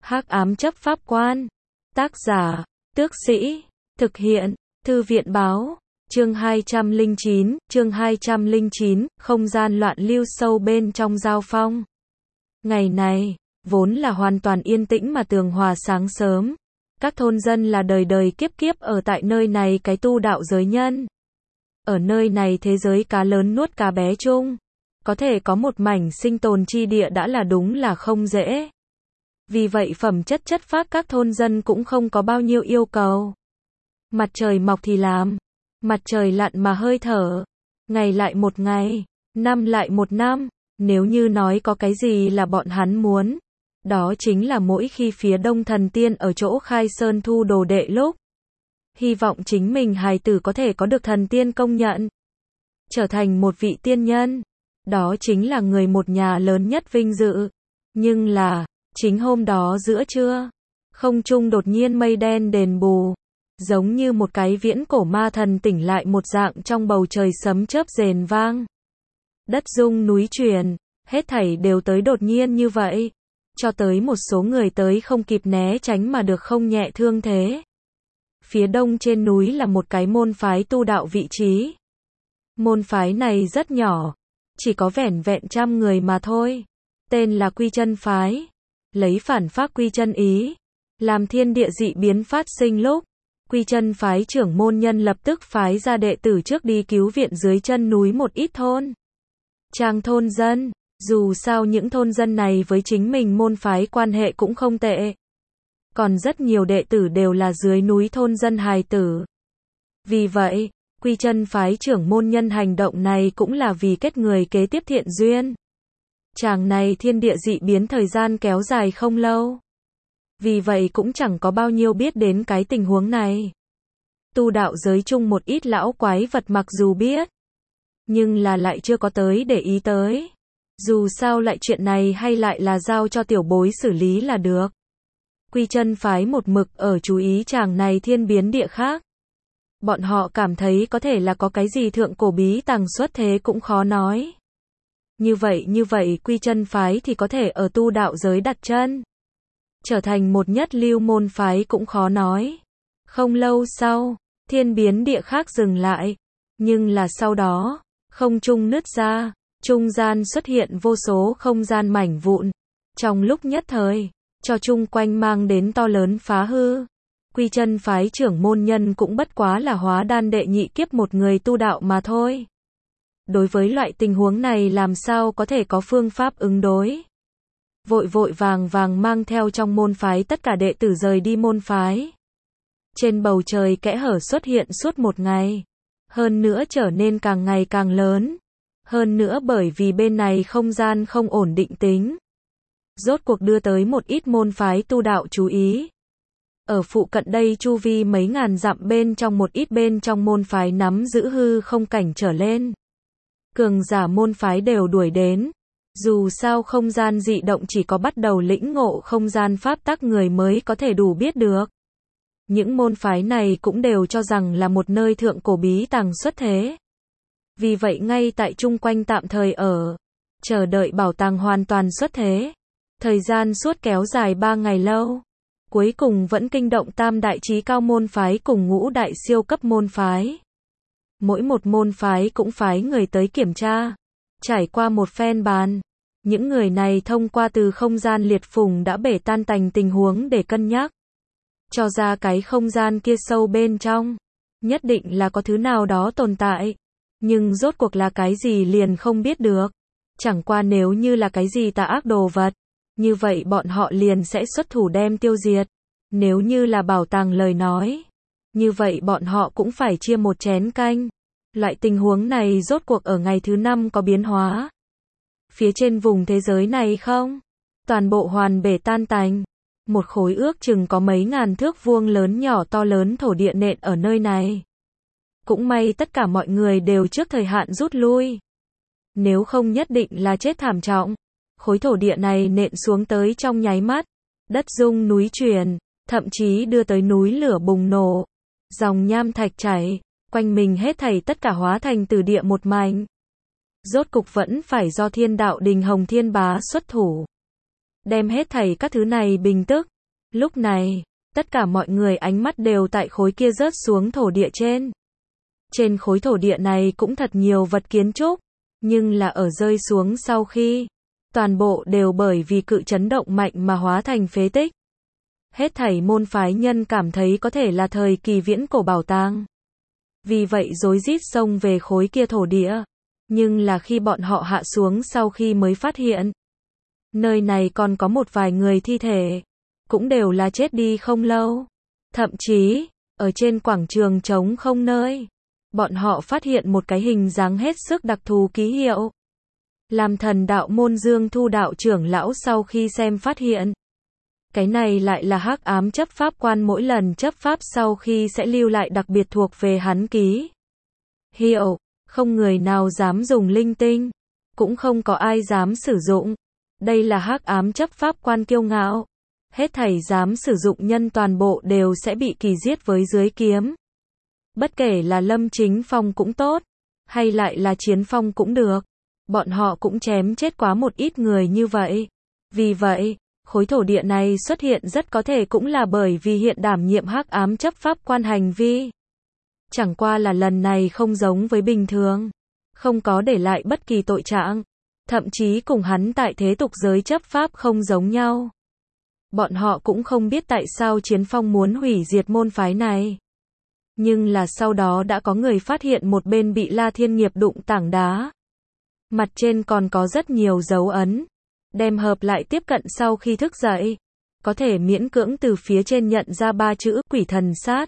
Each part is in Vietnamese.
Hắc ám chấp pháp quan. Tác giả, Tước Sĩ. Thực hiện, Thư viện báo. Chương 209, không gian loạn lưu sâu bên trong giao phong. Ngày này, vốn là hoàn toàn yên tĩnh mà tường hòa sáng sớm. Các thôn dân là đời đời kiếp kiếp ở tại nơi này cái tu đạo giới nhân. Ở nơi này thế giới cá lớn nuốt cá bé chung. Có thể có một mảnh sinh tồn chi địa đã là đúng là không dễ. Vì vậy phẩm chất chất phác các thôn dân cũng không có bao nhiêu yêu cầu. Mặt trời mọc thì làm, mặt trời lặn mà hơi thở. Ngày lại một ngày, năm lại một năm. Nếu như nói có cái gì là bọn hắn muốn, đó chính là mỗi khi phía Đông thần tiên ở chỗ Khai Sơn thu đồ đệ lúc, hy vọng chính mình hài tử có thể có được thần tiên công nhận, trở thành một vị tiên nhân. Đó chính là người một nhà lớn nhất vinh dự. Nhưng là, chính hôm đó giữa trưa, không trung đột nhiên mây đen đền bù, giống như một cái viễn cổ ma thần tỉnh lại một dạng, trong bầu trời sấm chớp rền vang. Đất rung núi chuyển, hết thảy đều tới đột nhiên như vậy, cho tới một số người tới không kịp né tránh mà được không nhẹ thương thế. Phía đông trên núi là một cái môn phái tu đạo vị trí. Môn phái này rất nhỏ, chỉ có vẻn vẹn 100 người mà thôi. Tên là Quy Chân phái, lấy phản phác quy chân ý, làm thiên địa dị biến phát sinh lúc, Quy Chân phái trưởng môn nhân lập tức phái ra đệ tử trước đi cứu viện dưới chân núi một ít thôn trang thôn dân. Dù sao những thôn dân này với chính mình môn phái quan hệ cũng không tệ. Còn rất nhiều đệ tử đều là dưới núi thôn dân hài tử. Vì vậy, Quy Chân phái trưởng môn nhân hành động này cũng là vì kết người kế tiếp thiện duyên. Chàng này thiên địa dị biến thời gian kéo dài không lâu. Vì vậy cũng chẳng có bao nhiêu biết đến cái tình huống này. Tu đạo giới chung một ít lão quái vật mặc dù biết, nhưng là lại chưa có tới để ý tới. Dù sao lại chuyện này hay lại là giao cho tiểu bối xử lý là được. Quy Chân phái một mực ở chú ý chàng này thiên biến địa khác. Bọn họ cảm thấy có thể là có cái gì thượng cổ bí tàng xuất thế cũng khó nói. Như vậy Quy Chân phái thì có thể ở tu đạo giới đặt chân, trở thành một nhất lưu môn phái cũng khó nói. Không lâu sau, thiên biến địa khác dừng lại. Nhưng là sau đó, không trung nứt ra, trung gian xuất hiện vô số không gian mảnh vụn. Trong lúc nhất thời, cho chung quanh mang đến to lớn phá hư. Quy Chân phái trưởng môn nhân cũng bất quá là hóa đan đệ nhị kiếp một người tu đạo mà thôi. Đối với loại tình huống này làm sao có thể có phương pháp ứng đối. Vội vàng mang theo trong môn phái tất cả đệ tử rời đi môn phái. Trên bầu trời kẽ hở xuất hiện suốt một ngày. Hơn nữa trở nên càng ngày càng lớn. Hơn nữa bởi vì bên này không gian không ổn định tính. Rốt cuộc đưa tới một ít môn phái tu đạo chú ý. Ở phụ cận đây chu vi mấy ngàn dặm bên trong một ít bên trong môn phái nắm giữ hư không cảnh trở lên. Cường giả môn phái đều đuổi đến. Dù sao không gian dị động chỉ có bắt đầu lĩnh ngộ không gian pháp tắc người mới có thể đủ biết được. Những môn phái này cũng đều cho rằng là một nơi thượng cổ bí tàng xuất thế. Vì vậy ngay tại chung quanh tạm thời ở, chờ đợi bảo tàng hoàn toàn xuất thế. Thời gian suốt kéo dài 3 ngày lâu. Cuối cùng vẫn kinh động tam đại chí cao môn phái cùng ngũ đại siêu cấp môn phái. Mỗi một môn phái cũng phái người tới kiểm tra. Trải qua một phen bàn, những người này thông qua từ không gian liệt phùng đã bể tan tành tình huống để cân nhắc. Cho ra cái không gian kia sâu bên trong, nhất định là có thứ nào đó tồn tại. Nhưng rốt cuộc là cái gì liền không biết được. Chẳng qua nếu như là cái gì tà ác đồ vật, như vậy bọn họ liền sẽ xuất thủ đem tiêu diệt. Nếu như là bảo tàng lời nói, như vậy bọn họ cũng phải chia một chén canh. Loại tình huống này rốt cuộc ở ngày thứ 5 có biến hóa. Phía trên vùng thế giới này không? Toàn bộ hoàn bể tan tành. Một khối ước chừng có mấy ngàn thước vuông lớn nhỏ to lớn thổ địa nện ở nơi này. Cũng may tất cả mọi người đều trước thời hạn rút lui. Nếu không nhất định là chết thảm trọng. Khối thổ địa này nện xuống tới trong nháy mắt. Đất rung núi chuyển, thậm chí đưa tới núi lửa bùng nổ. Dòng nham thạch chảy, quanh mình hết thảy tất cả hóa thành từ địa một mảnh. Rốt cục vẫn phải do Thiên Đạo Đình Hồng Thiên Bá xuất thủ. Đem hết thảy các thứ này bình tức. Lúc này, tất cả mọi người ánh mắt đều tại khối kia rớt xuống thổ địa trên. Trên khối thổ địa này cũng thật nhiều vật kiến trúc, nhưng là ở rơi xuống sau khi, toàn bộ đều bởi vì cự chấn động mạnh mà hóa thành phế tích. Hết thảy môn phái nhân cảm thấy có thể là thời kỳ viễn cổ bảo tàng. Vì vậy rối rít xông về khối kia thổ địa. Nhưng là khi bọn họ hạ xuống sau khi mới phát hiện, nơi này còn có một vài người thi thể, cũng đều là chết đi không lâu. Thậm chí, ở trên quảng trường trống không nơi, bọn họ phát hiện một cái hình dáng hết sức đặc thù ký hiệu. Làm Thần đạo môn Dương Thu đạo trưởng lão sau khi xem phát hiện, cái này lại là hắc ám chấp pháp quan mỗi lần chấp pháp sau khi sẽ lưu lại đặc biệt thuộc về hắn ký hiệu, không người nào dám dùng linh tinh, cũng không có ai dám sử dụng. Đây là hắc ám chấp pháp quan kiêu ngạo, hết thảy dám sử dụng nhân toàn bộ đều sẽ bị kỳ giết với dưới kiếm. Bất kể là Lâm Chính Phong cũng tốt, hay lại là Chiến Phong cũng được, bọn họ cũng chém chết quá một ít người như vậy. Vì vậy, khối thổ địa này xuất hiện rất có thể cũng là bởi vì hiện đảm nhiệm hắc ám chấp pháp quan hành vi. Chẳng qua là lần này không giống với bình thường, không có để lại bất kỳ tội trạng, thậm chí cùng hắn tại thế tục giới chấp pháp không giống nhau. Bọn họ cũng không biết tại sao Chiến Phong muốn hủy diệt môn phái này. Nhưng là sau đó đã có người phát hiện một bên bị La Thiên Nghiệp đụng tảng đá. Mặt trên còn có rất nhiều dấu ấn. Đem hợp lại tiếp cận sau khi thức dậy. Có thể miễn cưỡng từ phía trên nhận ra 3 chữ quỷ thần sát.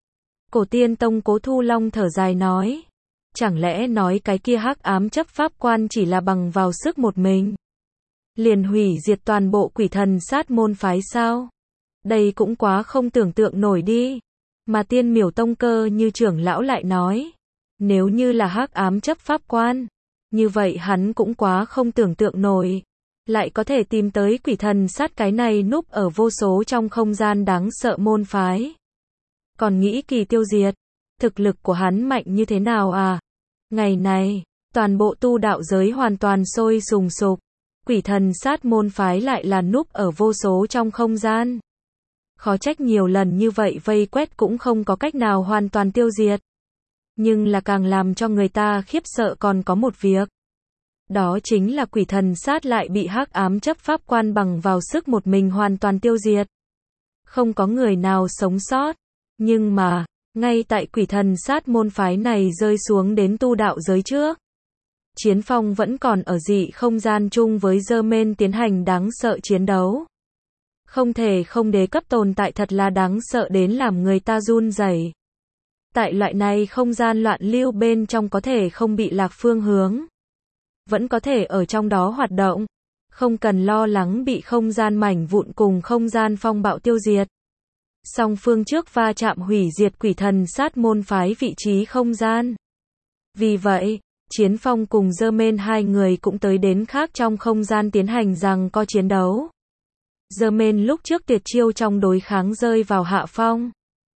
Cổ Tiên Tông Cố Thu Long thở dài nói. Chẳng lẽ nói cái kia hắc ám chấp pháp quan chỉ là bằng vào sức một mình, liền hủy diệt toàn bộ quỷ thần sát môn phái sao? Đây cũng quá không tưởng tượng nổi đi. Mà Tiên Miểu Tông Cơ như trưởng lão lại nói. Nếu như là hắc ám chấp pháp quan, như vậy hắn cũng quá không tưởng tượng nổi. Lại có thể tìm tới quỷ thần sát cái này núp ở vô số trong không gian đáng sợ môn phái. Còn nghĩ kỳ tiêu diệt, thực lực của hắn mạnh như thế nào à? Ngày này, toàn bộ tu đạo giới hoàn toàn sôi sùng sục. Quỷ thần sát môn phái lại là núp ở vô số trong không gian. Khó trách nhiều lần như vậy vây quét cũng không có cách nào hoàn toàn tiêu diệt. Nhưng là càng làm cho người ta khiếp sợ còn có một việc. Đó chính là quỷ thần sát lại bị hắc ám chấp pháp quan bằng vào sức một mình hoàn toàn tiêu diệt. Không có người nào sống sót. Nhưng mà, ngay tại quỷ thần sát môn phái này rơi xuống đến tu đạo giới trước, Chiến Phong vẫn còn ở dị không gian chung với Germain tiến hành đáng sợ chiến đấu. Không thể không đế cấp tồn tại thật là đáng sợ đến làm người ta run rẩy. Tại loại này không gian loạn lưu bên trong có thể không bị lạc phương hướng. Vẫn có thể ở trong đó hoạt động. Không cần lo lắng bị không gian mảnh vụn cùng không gian phong bạo tiêu diệt. Song phương trước va chạm hủy diệt quỷ thần sát môn phái vị trí không gian. Vì vậy, Chiến Phong cùng Germain hai người cũng tới đến khác trong không gian tiến hành giằng co chiến đấu. Germain lúc trước tuyệt chiêu trong đối kháng rơi vào hạ phong.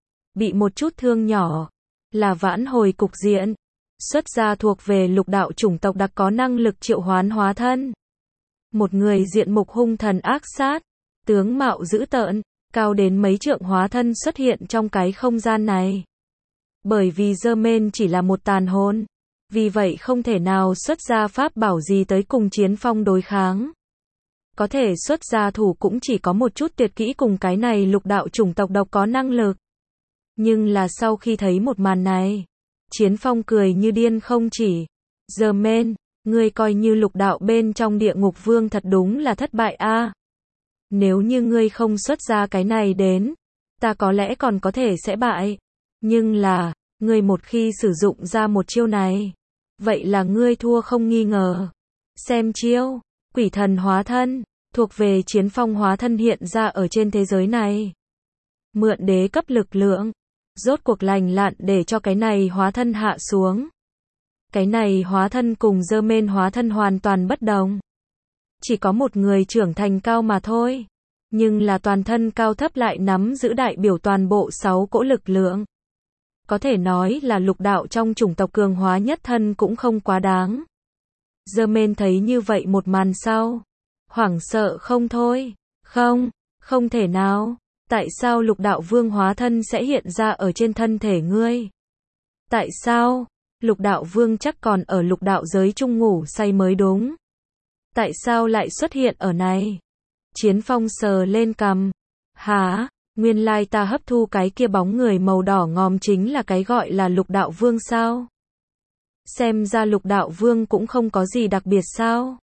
Bị một chút thương nhỏ, là vãn hồi cục diện. Xuất ra thuộc về lục đạo chủng tộc đặc có năng lực triệu hoán hóa thân. Một người diện mục hung thần ác sát, tướng mạo dữ tợn, cao đến mấy trượng hóa thân xuất hiện trong cái không gian này. Bởi vì Germain chỉ là một tàn hồn, vì vậy không thể nào xuất ra pháp bảo gì tới cùng Chiến Phong đối kháng. Có thể xuất ra thủ cũng chỉ có một chút tuyệt kỹ cùng cái này lục đạo chủng tộc độc có năng lực. Nhưng là sau khi thấy một màn này, Chiến Phong cười như điên không chỉ. Germain, ngươi coi như lục đạo bên trong địa ngục vương thật đúng là thất bại a. Nếu như ngươi không xuất ra cái này đến, ta có lẽ còn có thể sẽ bại. Nhưng là, ngươi một khi sử dụng ra một chiêu này, vậy là ngươi thua không nghi ngờ. Xem chiêu, quỷ thần hóa thân, thuộc về Chiến Phong hóa thân hiện ra ở trên thế giới này. Mượn đế cấp lực lượng, rốt cuộc lành lặn để cho cái này hóa thân hạ xuống. Cái này hóa thân cùng Germain hóa thân hoàn toàn bất đồng. Chỉ có một người trưởng thành cao mà thôi. Nhưng là toàn thân cao thấp lại nắm giữ đại biểu toàn bộ 6 cỗ lực lượng. Có thể nói là lục đạo trong chủng tộc cường hóa nhất thân cũng không quá đáng. Germain thấy như vậy một màn sau, hoảng sợ không thôi. Không thể nào. Tại sao lục đạo vương hóa thân sẽ hiện ra ở trên thân thể ngươi? Tại sao? Lục đạo vương chắc còn ở lục đạo giới chung ngủ say mới đúng. Tại sao lại xuất hiện ở này? Chiến Phong sờ lên cằm. Hả? Nguyên lai ta hấp thu cái kia bóng người màu đỏ ngòm chính là cái gọi là lục đạo vương sao? Xem ra lục đạo vương cũng không có gì đặc biệt sao?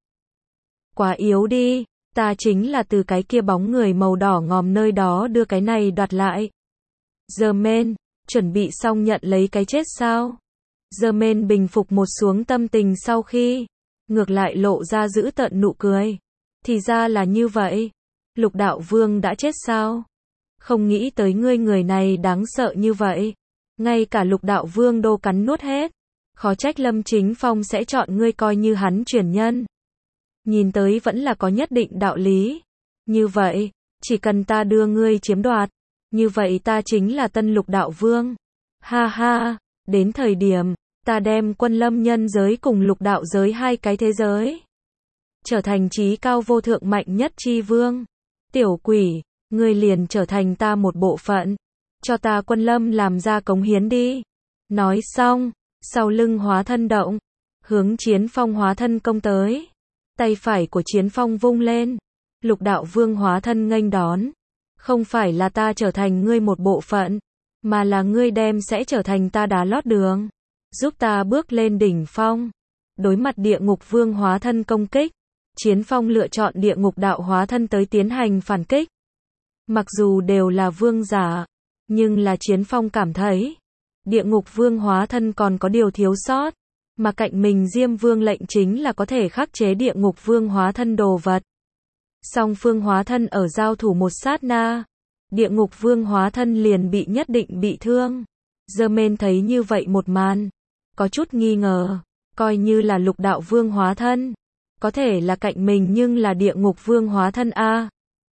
Quá yếu đi, ta chính là từ cái kia bóng người màu đỏ ngòm nơi đó đưa cái này đoạt lại. Germaine, chuẩn bị xong nhận lấy cái chết sao? Germaine bình phục một xuống tâm tình sau khi, ngược lại lộ ra dữ tợn nụ cười. Thì ra là như vậy. Lục đạo vương đã chết sao? Không nghĩ tới ngươi người này đáng sợ như vậy. Ngay cả lục đạo vương đô cắn nuốt hết. Khó trách Lâm Chính Phong sẽ chọn ngươi coi như hắn truyền nhân. Nhìn tới vẫn là có nhất định đạo lý. Như vậy, chỉ cần ta đưa ngươi chiếm đoạt, như vậy ta chính là tân lục đạo vương. Ha ha, đến thời điểm, ta đem quân lâm nhân giới cùng lục đạo giới hai cái thế giới. Trở thành trí cao vô thượng mạnh nhất chi vương. Tiểu quỷ, ngươi liền trở thành ta một bộ phận. Cho ta quân lâm làm ra cống hiến đi. Nói xong, sau lưng hóa thân động, hướng Chiến Phong hóa thân công tới. Tay phải của Chiến Phong vung lên. Lục đạo vương hóa thân nghênh đón. Không phải là ta trở thành ngươi một bộ phận, mà là ngươi đem sẽ trở thành ta đá lót đường. Giúp ta bước lên đỉnh phong. Đối mặt địa ngục vương hóa thân công kích, Chiến Phong lựa chọn địa ngục đạo hóa thân tới tiến hành phản kích. Mặc dù đều là vương giả, nhưng là Chiến Phong cảm thấy, địa ngục vương hóa thân còn có điều thiếu sót, mà cạnh mình Diêm Vương lệnh chính là có thể khắc chế địa ngục vương hóa thân đồ vật. Song phương hóa thân ở giao thủ một sát na, địa ngục vương hóa thân liền bị nhất định bị thương. Germaine thấy như vậy một màn, có chút nghi ngờ, coi như là lục đạo vương hóa thân, có thể là cạnh mình nhưng là địa ngục vương hóa thân a.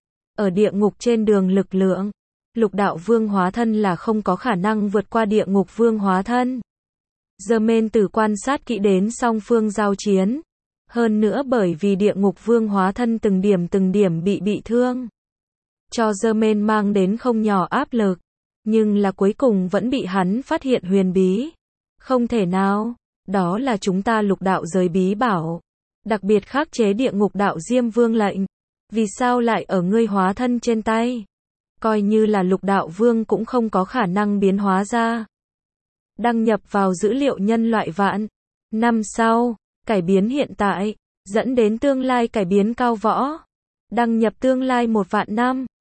Ở địa ngục trên đường lực lượng, lục đạo vương hóa thân là không có khả năng vượt qua địa ngục vương hóa thân. Germaine từ quan sát kỹ đến song phương giao chiến, hơn nữa bởi vì địa ngục vương hóa thân từng điểm bị thương, cho Germaine mang đến không nhỏ áp lực, nhưng là cuối cùng vẫn bị hắn phát hiện huyền bí. Không thể nào, đó là chúng ta lục đạo giới bí bảo, đặc biệt khắc chế địa ngục đạo Diêm Vương lệnh, vì sao lại ở ngươi hóa thân trên tay? Coi như là lục đạo vương cũng không có khả năng biến hóa ra. Đăng nhập vào dữ liệu nhân loại vạn năm sau, cải biến hiện tại, dẫn đến tương lai cải biến cao võ. Đăng nhập tương lai 1 vạn năm.